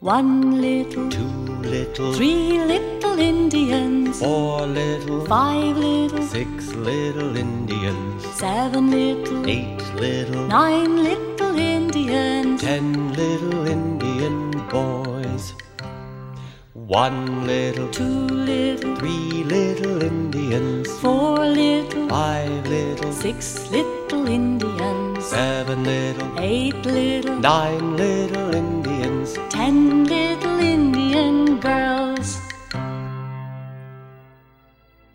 One little, two little, three little Indians, four little, five little, 6 little Indians, 7 little, 8 little, 9 little Indians, 10 little Indian boys. 1 little, 2 little, 3 little Indians, 4 little, 5 little, 6 little Indians, 7 little, 8 little, 9 little Indians, 10 little Indian girls.